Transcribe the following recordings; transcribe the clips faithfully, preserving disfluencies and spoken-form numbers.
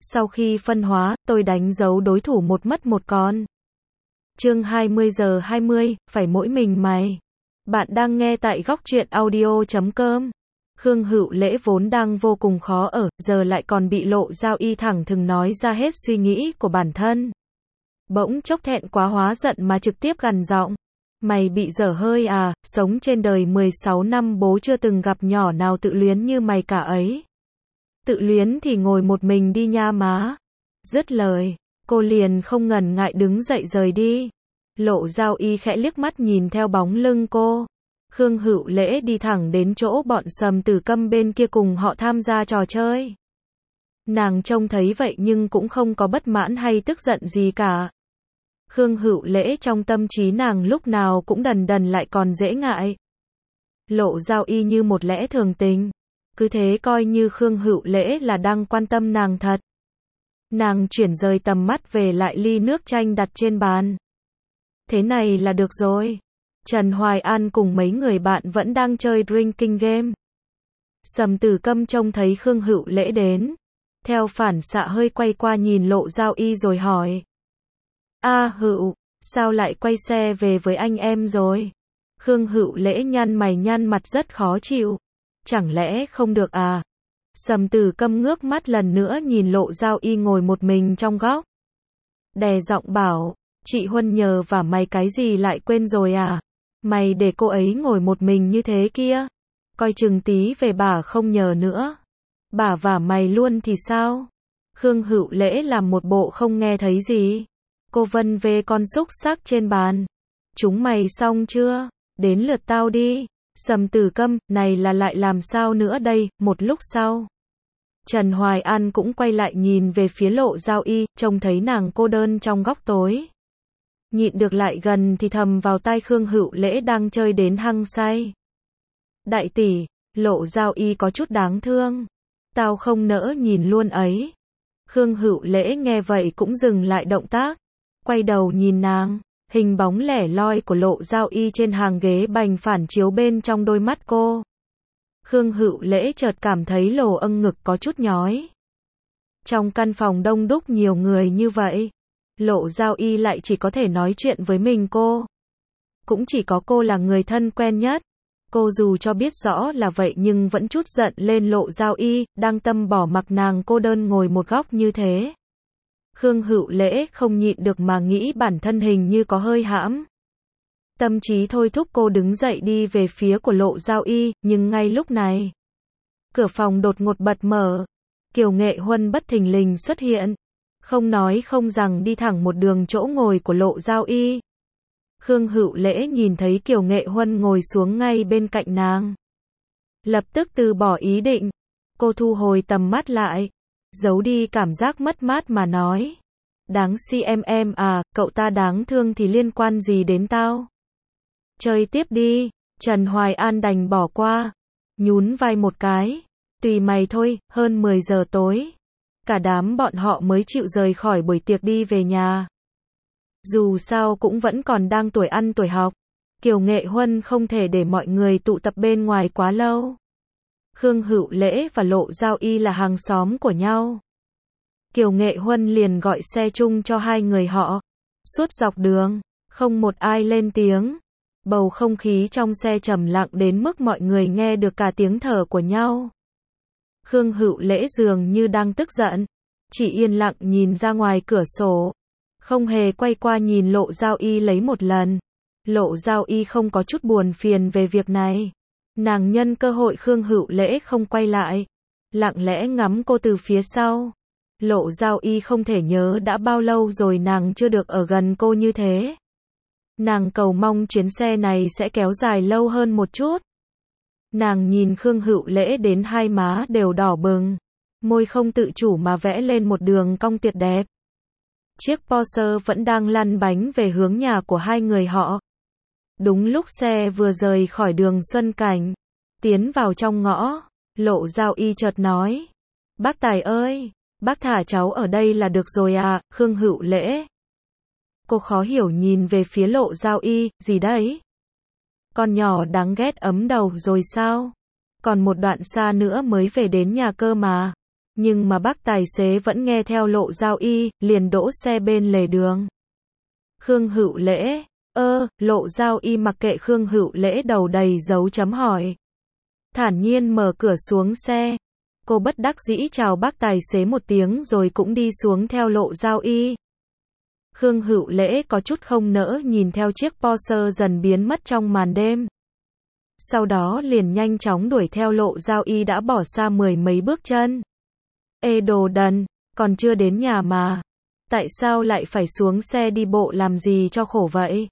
Sau khi phân hóa, tôi đánh dấu đối thủ một mất một con. Chương hai mươi giờ hai mươi, phải mỗi mình mày. Bạn đang nghe tại góc truyện audio chấm com. Khương Hữu Lễ vốn đang vô cùng khó ở, giờ lại còn bị Lộ Giao Y thẳng thừng nói ra hết suy nghĩ của bản thân. Bỗng chốc thẹn quá hóa giận mà trực tiếp gằn giọng. Mày bị dở hơi à, sống trên đời mười sáu năm bố chưa từng gặp nhỏ nào tự luyến như mày cả ấy. Tự luyến thì ngồi một mình đi nha má. Dứt lời, cô liền không ngần ngại đứng dậy rời đi. Lộ Giao Y khẽ liếc mắt nhìn theo bóng lưng cô. Khương Hữu Lễ đi thẳng đến chỗ bọn Sầm Tử Câm bên kia cùng họ tham gia trò chơi. Nàng trông thấy vậy nhưng cũng không có bất mãn hay tức giận gì cả. Khương Hữu Lễ trong tâm trí nàng lúc nào cũng đần đần lại còn dễ ngại. Lộ Giao Y như một lẽ thường tình. Cứ thế coi như Khương Hữu Lễ là đang quan tâm nàng thật. Nàng chuyển rời tầm mắt về lại ly nước chanh đặt trên bàn. Thế này là được rồi. Trần Hoài An cùng mấy người bạn vẫn đang chơi drinking game. Sầm Tử Câm trông thấy Khương Hữu Lễ đến. Theo phản xạ hơi quay qua nhìn Lộ Giao Y rồi hỏi. A Hữu, sao lại quay xe về với anh em rồi? Khương Hữu Lễ nhăn mày nhăn mặt rất khó chịu. Chẳng lẽ không được à? Sầm Tử Câm ngước mắt lần nữa nhìn Lộ Giao Y ngồi một mình trong góc. Đè giọng bảo, chị Huân nhờ và mày cái gì lại quên rồi à? Mày để cô ấy ngồi một mình như thế kia. Coi chừng tí về bà không nhờ nữa. Bà và mày luôn thì sao? Khương Hữu Lễ làm một bộ không nghe thấy gì. Cô vân về con xúc xắc trên bàn. Chúng mày xong chưa? Đến lượt tao đi. Sầm Tử Câm, này là lại làm sao nữa đây? Một lúc sau, Trần Hoài An cũng quay lại nhìn về phía Lộ Giao Y, trông thấy nàng cô đơn trong góc tối. Nhịn được lại gần thì thầm vào tai Khương Hữu Lễ đang chơi đến hăng say. Đại tỷ, Lộ Giao Y có chút đáng thương. Tao không nỡ nhìn luôn ấy. Khương Hữu Lễ nghe vậy cũng dừng lại động tác. Quay đầu nhìn nàng. Hình bóng lẻ loi của Lộ Giao Y trên hàng ghế bành phản chiếu bên trong đôi mắt cô. Khương Hữu Lễ chợt cảm thấy lồ âng ngực có chút nhói. Trong căn phòng đông đúc nhiều người như vậy, Lộ Giao Y lại chỉ có thể nói chuyện với mình cô. Cũng chỉ có cô là người thân quen nhất. Cô dù cho biết rõ là vậy nhưng vẫn chút giận lên Lộ Giao Y, đang tâm bỏ mặc nàng cô đơn ngồi một góc như thế. Khương Hữu Lễ không nhịn được mà nghĩ bản thân hình như có hơi hãm. Tâm trí thôi thúc cô đứng dậy đi về phía của Lộ Giao Y, nhưng ngay lúc này, cửa phòng đột ngột bật mở. Kiều Nghệ Huân bất thình lình xuất hiện. Không nói không rằng đi thẳng một đường chỗ ngồi của Lộ Giao Y. Khương Hữu Lễ nhìn thấy Kiều Nghệ Huân ngồi xuống ngay bên cạnh nàng. Lập tức từ bỏ ý định. Cô thu hồi tầm mắt lại. Giấu đi cảm giác mất mát mà nói. Đáng si em em à, cậu ta đáng thương thì liên quan gì đến tao? Chơi tiếp đi. Trần Hoài An đành bỏ qua. Nhún vai một cái. Tùy mày thôi, hơn mười giờ tối. Cả đám bọn họ mới chịu rời khỏi buổi tiệc đi về nhà. Dù sao cũng vẫn còn đang tuổi ăn tuổi học. Kiều Nghệ Huân không thể để mọi người tụ tập bên ngoài quá lâu. Khương Hữu Lễ và Lộ Giao Y là hàng xóm của nhau. Kiều Nghệ Huân liền gọi xe chung cho hai người họ. Suốt dọc đường, không một ai lên tiếng. Bầu không khí trong xe trầm lặng đến mức mọi người nghe được cả tiếng thở của nhau. Khương Hữu Lễ dường như đang tức giận. Chỉ yên lặng nhìn ra ngoài cửa sổ. Không hề quay qua nhìn Lộ Giao Y lấy một lần. Lộ Giao Y không có chút buồn phiền về việc này. Nàng nhân cơ hội Khương Hữu Lễ không quay lại. Lặng lẽ ngắm cô từ phía sau. Lộ Giao Y không thể nhớ đã bao lâu rồi nàng chưa được ở gần cô như thế. Nàng cầu mong chuyến xe này sẽ kéo dài lâu hơn một chút. Nàng nhìn Khương Hữu Lễ đến hai má đều đỏ bừng. Môi không tự chủ mà vẽ lên một đường cong tuyệt đẹp. Chiếc Porsche vẫn đang lăn bánh về hướng nhà của hai người họ. Đúng lúc xe vừa rời khỏi đường Xuân Cảnh, tiến vào trong ngõ, Lộ Giao Y chợt nói. Bác Tài ơi, bác thả cháu ở đây là được rồi à, Khương Hữu Lễ. Cô khó hiểu nhìn về phía Lộ Giao Y, gì đấy? Con nhỏ đáng ghét ấm đầu rồi sao? Còn một đoạn xa nữa mới về đến nhà cơ mà. Nhưng mà bác tài xế vẫn nghe theo Lộ Giao Y, liền đỗ xe bên lề đường. Khương Hữu Lễ, ơ, Lộ Giao Y mặc kệ Khương Hữu Lễ đầu đầy dấu chấm hỏi. Thản nhiên mở cửa xuống xe. Cô bất đắc dĩ chào bác tài xế một tiếng rồi cũng đi xuống theo Lộ Giao Y. Khương Hữu Lễ có chút không nỡ nhìn theo chiếc Porsche dần biến mất trong màn đêm. Sau đó liền nhanh chóng đuổi theo Lộ Giao Y đã bỏ xa mười mấy bước chân. Ê đồ đần, còn chưa đến nhà mà. Tại sao lại phải xuống xe đi bộ làm gì cho khổ vậy?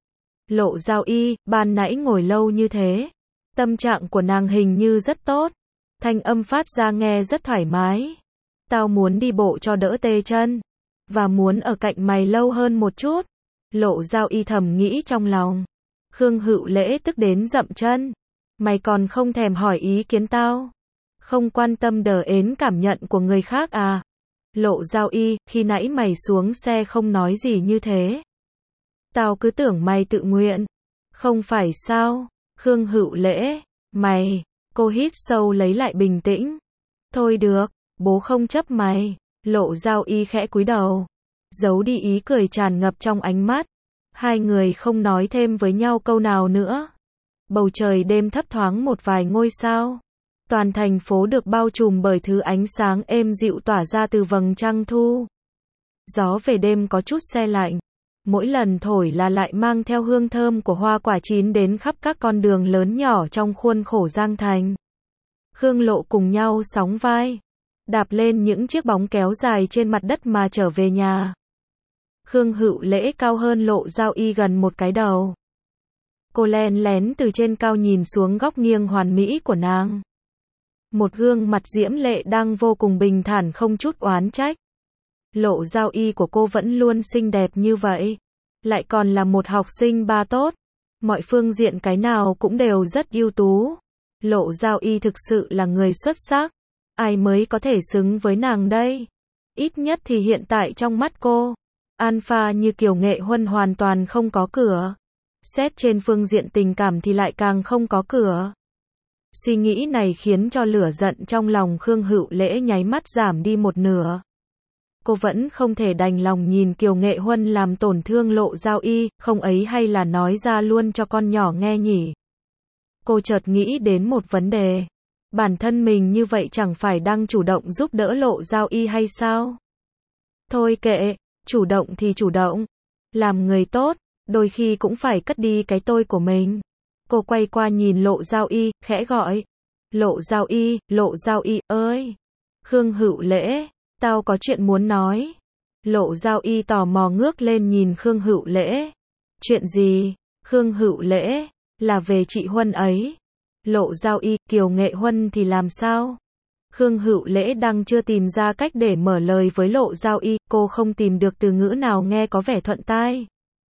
Lộ Giao Y, ban nãy ngồi lâu như thế. Tâm trạng của nàng hình như rất tốt. Thanh âm phát ra nghe rất thoải mái. Tao muốn đi bộ cho đỡ tê chân. Và muốn ở cạnh mày lâu hơn một chút. Lộ Giao Y thầm nghĩ trong lòng. Khương Hữu Lễ tức đến dậm chân. Mày còn không thèm hỏi ý kiến tao. Không quan tâm đờ ến cảm nhận của người khác à? Lộ Giao Y, khi nãy mày xuống xe không nói gì như thế. Tao cứ tưởng mày tự nguyện. Không phải sao? Khương Hữu Lễ, mày, cô hít sâu lấy lại bình tĩnh. Thôi được, bố không chấp mày. Lộ Giao Y khẽ cúi đầu. Giấu đi ý cười tràn ngập trong ánh mắt. Hai người không nói thêm với nhau câu nào nữa. Bầu trời đêm thấp thoáng một vài ngôi sao. Toàn thành phố được bao trùm bởi thứ ánh sáng êm dịu tỏa ra từ vầng trăng thu. Gió về đêm có chút se lạnh. Mỗi lần thổi là lại mang theo hương thơm của hoa quả chín đến khắp các con đường lớn nhỏ trong khuôn khổ Giang Thành. Khương Lộ cùng nhau sóng vai. Đạp lên những chiếc bóng kéo dài trên mặt đất mà trở về nhà. Khương Hữu Lễ cao hơn Lộ Giao Y gần một cái đầu. Cô len lén từ trên cao nhìn xuống góc nghiêng hoàn mỹ của nàng. Một gương mặt diễm lệ đang vô cùng bình thản không chút oán trách. Lộ Giao Y của cô vẫn luôn xinh đẹp như vậy. Lại còn là một học sinh ba tốt. Mọi phương diện cái nào cũng đều rất ưu tú. Lộ Giao Y thực sự là người xuất sắc. Ai mới có thể xứng với nàng đây? Ít nhất thì hiện tại trong mắt cô, Alpha như Kiều Nghệ Huân hoàn toàn không có cửa. Xét trên phương diện tình cảm thì lại càng không có cửa. Suy nghĩ này khiến cho lửa giận trong lòng Khương Hữu Lễ nháy mắt giảm đi một nửa. Cô vẫn không thể đành lòng nhìn Kiều Nghệ Huân làm tổn thương Lộ Giao Y, không ấy hay là nói ra luôn cho con nhỏ nghe nhỉ. Cô chợt nghĩ đến một vấn đề. Bản thân mình như vậy chẳng phải đang chủ động giúp đỡ Lộ Giao Y hay sao? Thôi kệ, chủ động thì chủ động. Làm người tốt, đôi khi cũng phải cất đi cái tôi của mình. Cô quay qua nhìn Lộ Giao Y, khẽ gọi. Lộ Giao Y, Lộ Giao Y, ơi! Khương Hữu Lễ, tao có chuyện muốn nói. Lộ Giao Y tò mò ngước lên nhìn Khương Hữu Lễ. Chuyện gì? Khương Hữu Lễ, là về chị Huân ấy. Lộ Giao Y, Kiều Nghệ Huân thì làm sao? Khương Hữu Lễ đang chưa tìm ra cách để mở lời với Lộ Giao Y, cô không tìm được từ ngữ nào nghe có vẻ thuận tai.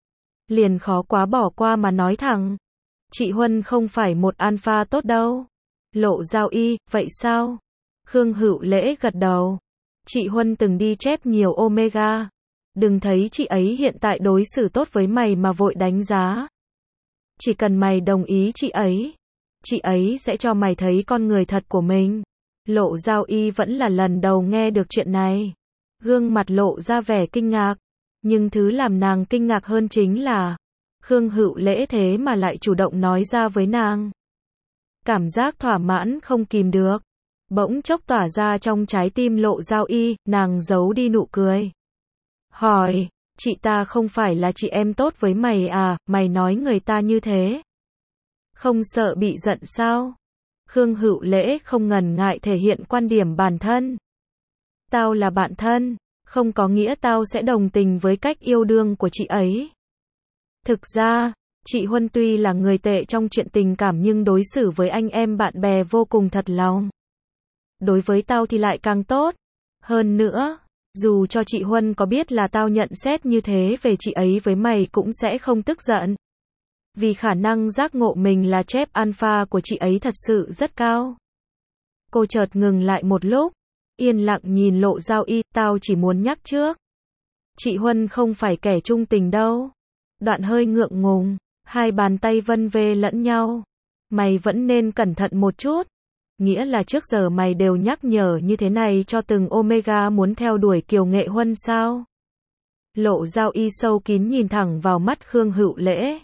Liền khó quá bỏ qua mà nói thẳng. Chị Huân không phải một alpha tốt đâu. Lộ Giao Y, vậy sao? Khương Hữu Lễ gật đầu. Chị Huân từng đi chép nhiều omega. Đừng thấy chị ấy hiện tại đối xử tốt với mày mà vội đánh giá. Chỉ cần mày đồng ý chị ấy, chị ấy sẽ cho mày thấy con người thật của mình. Lộ Giao Y vẫn là lần đầu nghe được chuyện này. Gương mặt lộ ra vẻ kinh ngạc. Nhưng thứ làm nàng kinh ngạc hơn chính là Khương Hữu Lễ thế mà lại chủ động nói ra với nàng. Cảm giác thỏa mãn không kìm được. Bỗng chốc tỏa ra trong trái tim Lộ Giao Y, nàng giấu đi nụ cười. Hỏi, chị ta không phải là chị em tốt với mày à, mày nói người ta như thế. Không sợ bị giận sao? Khương Hữu Lễ không ngần ngại thể hiện quan điểm bản thân. Tao là bạn thân, không có nghĩa tao sẽ đồng tình với cách yêu đương của chị ấy. Thực ra, chị Huân tuy là người tệ trong chuyện tình cảm nhưng đối xử với anh em bạn bè vô cùng thật lòng. Đối với tao thì lại càng tốt. Hơn nữa, dù cho chị Huân có biết là tao nhận xét như thế về chị ấy với mày cũng sẽ không tức giận. Vì khả năng giác ngộ mình là chép alpha của chị ấy thật sự rất cao. Cô chợt ngừng lại một lúc, yên lặng nhìn Lộ Giao Y, tao chỉ muốn nhắc trước. Chị Huân không phải kẻ trung tình đâu. Đoạn hơi ngượng ngùng, hai bàn tay vân vê lẫn nhau. Mày vẫn nên cẩn thận một chút. Nghĩa là trước giờ mày đều nhắc nhở như thế này cho từng Omega muốn theo đuổi Kiều Nghệ Huân sao? Lộ Giao Y sâu kín nhìn thẳng vào mắt Khương Hữu Lễ.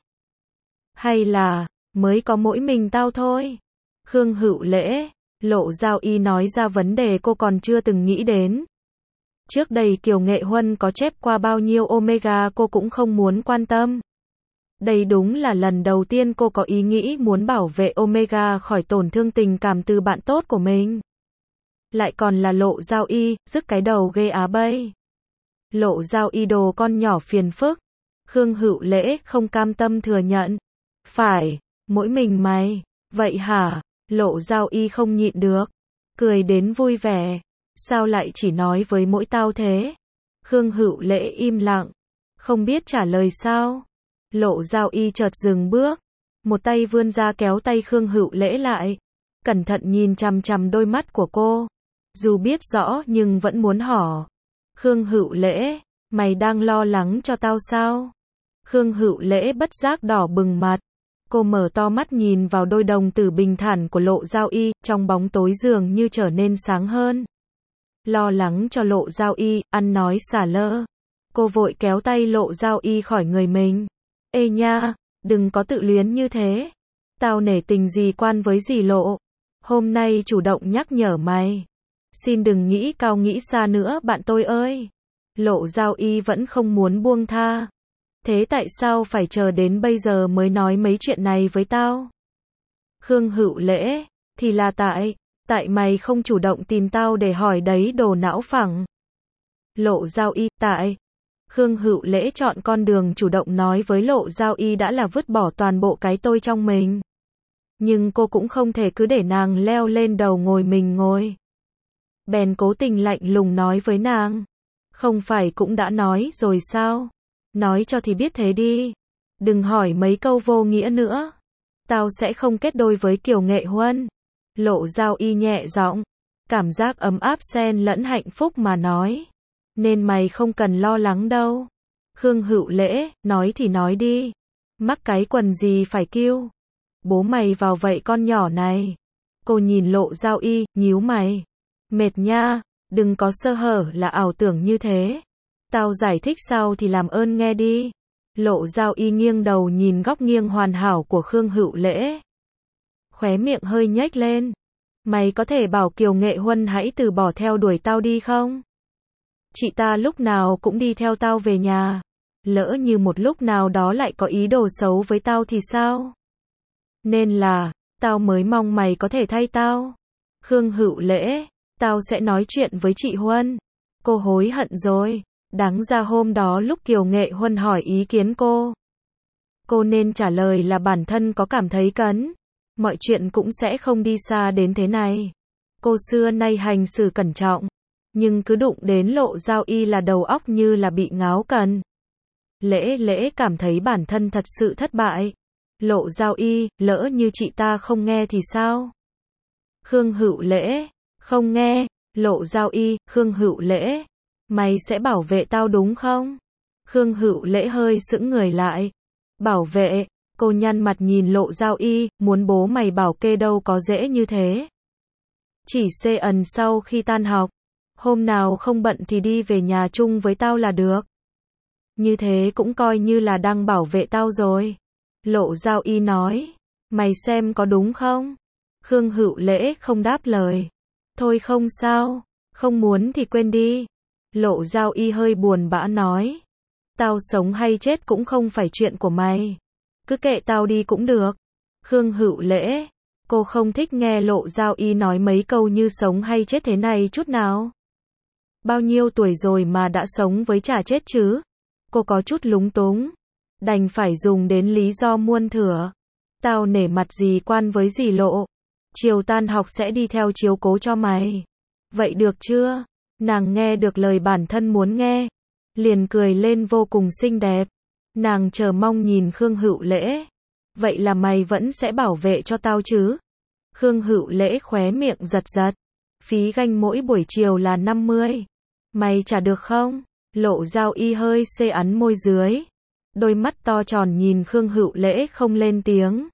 Hay là, mới có mỗi mình tao thôi? Khương Hữu Lễ, Lộ Giao Y nói ra vấn đề cô còn chưa từng nghĩ đến. Trước đây Kiều Nghệ Huân có chép qua bao nhiêu Omega cô cũng không muốn quan tâm. Đây đúng là lần đầu tiên cô có ý nghĩ muốn bảo vệ Omega khỏi tổn thương tình cảm từ bạn tốt của mình. Lại còn là Lộ Giao Y, rứt cái đầu ghê á bây. Lộ Giao Y đồ con nhỏ phiền phức. Khương Hữu Lễ không cam tâm thừa nhận. Phải, mỗi mình mày. Vậy hả? Lộ Giao Y không nhịn được. Cười đến vui vẻ. Sao lại chỉ nói với mỗi tao thế? Khương Hữu Lễ im lặng. Không biết trả lời sao? Lộ Giao Y chợt dừng bước. Một tay vươn ra kéo tay Khương Hữu Lễ lại. Cẩn thận nhìn chằm chằm đôi mắt của cô. Dù biết rõ nhưng vẫn muốn hỏi. Khương Hữu Lễ, mày đang lo lắng cho tao sao? Khương Hữu Lễ bất giác đỏ bừng mặt. Cô mở to mắt nhìn vào đôi đồng tử bình thản của Lộ Giao Y, trong bóng tối dường như trở nên sáng hơn. Lo lắng cho Lộ Giao Y, ăn nói xả lơ. Cô vội kéo tay Lộ Giao Y khỏi người mình. Ê nha, đừng có tự luyến như thế. Tao nể tình gì quan với gì Lộ. Hôm nay chủ động nhắc nhở mày. Xin đừng nghĩ cao nghĩ xa nữa bạn tôi ơi. Lộ Giao Y vẫn không muốn buông tha. Thế tại sao phải chờ đến bây giờ mới nói mấy chuyện này với tao? Khương Hữu Lễ, thì là tại, tại mày không chủ động tìm tao để hỏi đấy đồ não phẳng. Lộ Giao Y, tại. Khương Hữu Lễ chọn con đường chủ động nói với Lộ Giao Y đã là vứt bỏ toàn bộ cái tôi trong mình. Nhưng cô cũng không thể cứ để nàng leo lên đầu ngồi mình ngồi. Bèn cố tình lạnh lùng nói với nàng. Không phải cũng đã nói rồi sao? Nói cho thì biết thế đi. Đừng hỏi mấy câu vô nghĩa nữa. Tao sẽ không kết đôi với Kiều Nghệ Huân. Lộ Giao Y nhẹ giọng. Cảm giác ấm áp xen lẫn hạnh phúc mà nói. Nên mày không cần lo lắng đâu. Khương Hữu Lễ, nói thì nói đi. Mắc cái quần gì phải kêu. Bố mày vào vậy con nhỏ này. Cô nhìn Lộ Giao Y, nhíu mày. Mệt nha, đừng có sơ hở là ảo tưởng như thế. Tao giải thích sau thì làm ơn nghe đi. Lộ Giao Y nghiêng đầu nhìn góc nghiêng hoàn hảo của Khương Hữu Lễ. Khóe miệng hơi nhếch lên. Mày có thể bảo Kiều Nghệ Huân hãy từ bỏ theo đuổi tao đi không? Chị ta lúc nào cũng đi theo tao về nhà. Lỡ như một lúc nào đó lại có ý đồ xấu với tao thì sao? Nên là, tao mới mong mày có thể thay tao. Khương Hữu Lễ, tao sẽ nói chuyện với chị Huân. Cô hối hận rồi. Đáng ra hôm đó lúc Kiều Nghệ Huân hỏi ý kiến cô. Cô nên trả lời là bản thân có cảm thấy cấn. Mọi chuyện cũng sẽ không đi xa đến thế này. Cô xưa nay hành xử cẩn trọng. Nhưng cứ đụng đến Lộ Giao Y là đầu óc như là bị ngáo cần. Lễ Lễ cảm thấy bản thân thật sự thất bại. Lộ Giao Y, lỡ như chị ta không nghe thì sao? Khương Hữu Lễ, không nghe. Lộ Giao Y, Khương Hữu Lễ, mày sẽ bảo vệ tao đúng không? Khương Hữu Lễ hơi sững người lại. Bảo vệ? Cô nhăn mặt nhìn Lộ Giao Y, muốn bố mày bảo kê đâu có dễ như thế. Chỉ xê ẩn sau khi tan học. Hôm nào không bận thì đi về nhà chung với tao là được. Như thế cũng coi như là đang bảo vệ tao rồi. Lộ Giao Y nói. Mày xem có đúng không? Khương Hữu Lễ không đáp lời. Thôi không sao. Không muốn thì quên đi. Lộ Giao Y hơi buồn bã nói. Tao sống hay chết cũng không phải chuyện của mày. Cứ kệ tao đi cũng được. Khương Hữu Lễ. Cô không thích nghe Lộ Giao Y nói mấy câu như sống hay chết thế này chút nào. Bao nhiêu tuổi rồi mà đã sống với chả chết chứ? Cô có chút lúng túng. Đành phải dùng đến lý do muôn thuở. Tao nể mặt gì quan với gì Lộ. Chiều tan học sẽ đi theo chiếu cố cho mày. Vậy được chưa? Nàng nghe được lời bản thân muốn nghe. Liền cười lên vô cùng xinh đẹp. Nàng chờ mong nhìn Khương Hữu Lễ. Vậy là mày vẫn sẽ bảo vệ cho tao chứ? Khương Hữu Lễ khóe miệng giật giật. Phí ganh mỗi buổi chiều là năm mươi. Mày trả được không? Lộ Giao Y hơi xê ắn môi dưới. Đôi mắt to tròn nhìn Khương Hữu Lễ không lên tiếng.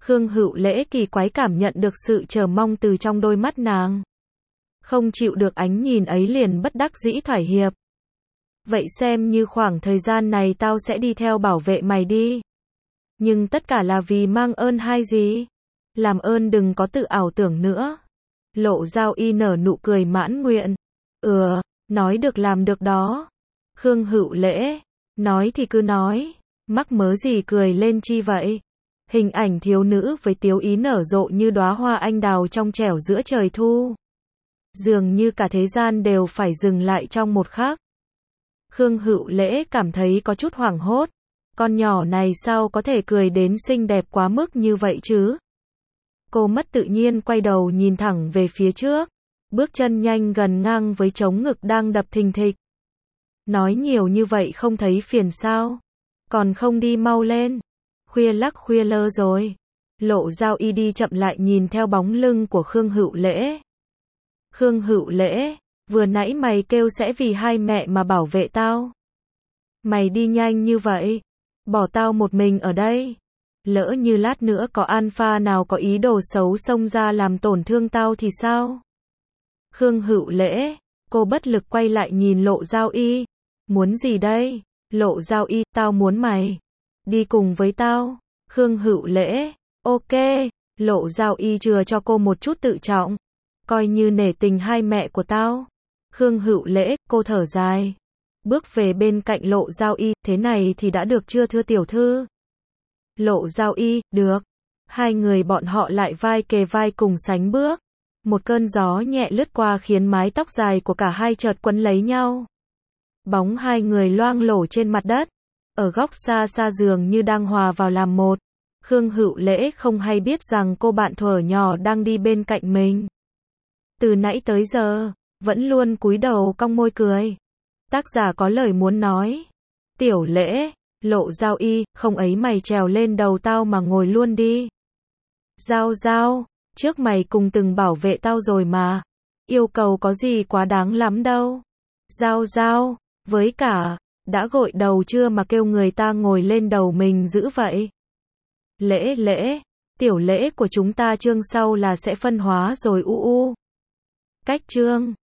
Khương Hữu Lễ kỳ quái cảm nhận được sự chờ mong từ trong đôi mắt nàng. Không chịu được ánh nhìn ấy liền bất đắc dĩ thỏa hiệp. Vậy xem như khoảng thời gian này tao sẽ đi theo bảo vệ mày đi. Nhưng tất cả là vì mang ơn hay gì? Làm ơn đừng có tự ảo tưởng nữa. Lộ Giao Y nở nụ cười mãn nguyện. Ừ, nói được làm được đó. Khương Hữu Lễ, nói thì cứ nói, mắc mớ gì cười lên chi vậy? Hình ảnh thiếu nữ với tiếu ý nở rộ như đóa hoa anh đào trong trẻo giữa trời thu. Dường như cả thế gian đều phải dừng lại trong một khắc. Khương Hữu Lễ cảm thấy có chút hoảng hốt. Con nhỏ này sao có thể cười đến xinh đẹp quá mức như vậy chứ? Cô mất tự nhiên quay đầu nhìn thẳng về phía trước. Bước chân nhanh gần ngang với trống ngực đang đập thình thịch. Nói nhiều như vậy không thấy phiền sao? Còn không đi mau lên. Khuya lắc khuya lơ rồi. Lộ Giao Y đi chậm lại nhìn theo bóng lưng của Khương Hữu Lễ. Khương Hữu Lễ, vừa nãy mày kêu sẽ vì hai mẹ mà bảo vệ tao. Mày đi nhanh như vậy, bỏ tao một mình ở đây. Lỡ như lát nữa có alpha nào có ý đồ xấu xông ra làm tổn thương tao thì sao? Khương Hữu Lễ, cô bất lực quay lại nhìn Lộ Giao Y. Muốn gì đây? Lộ Giao Y, tao muốn mày đi cùng với tao. Khương Hữu Lễ, ok. Lộ Giao Y chừa cho cô một chút tự trọng. Coi như nể tình hai mẹ của tao. Khương Hữu Lễ, cô thở dài. Bước về bên cạnh Lộ Giao Y, thế này thì đã được chưa thưa tiểu thư? Lộ Giao Y, được. Hai người bọn họ lại vai kề vai cùng sánh bước. Một cơn gió nhẹ lướt qua khiến mái tóc dài của cả hai chợt quấn lấy nhau. Bóng hai người loang lổ trên mặt đất. Ở góc xa xa dường như đang hòa vào làm một. Khương Hữu Lễ không hay biết rằng cô bạn thuở nhỏ đang đi bên cạnh mình. Từ nãy tới giờ, vẫn luôn cúi đầu cong môi cười. Tác giả có lời muốn nói. Tiểu Lễ, Lộ Giao Y, không ấy mày trèo lên đầu tao mà ngồi luôn đi. Giao Giao, trước mày cùng từng bảo vệ tao rồi mà. Yêu cầu có gì quá đáng lắm đâu. Giao Giao, với cả, đã gội đầu chưa mà kêu người ta ngồi lên đầu mình dữ vậy? Lễ Lễ, tiểu Lễ của chúng ta chương sau là sẽ phân hóa rồi u u. Cách chương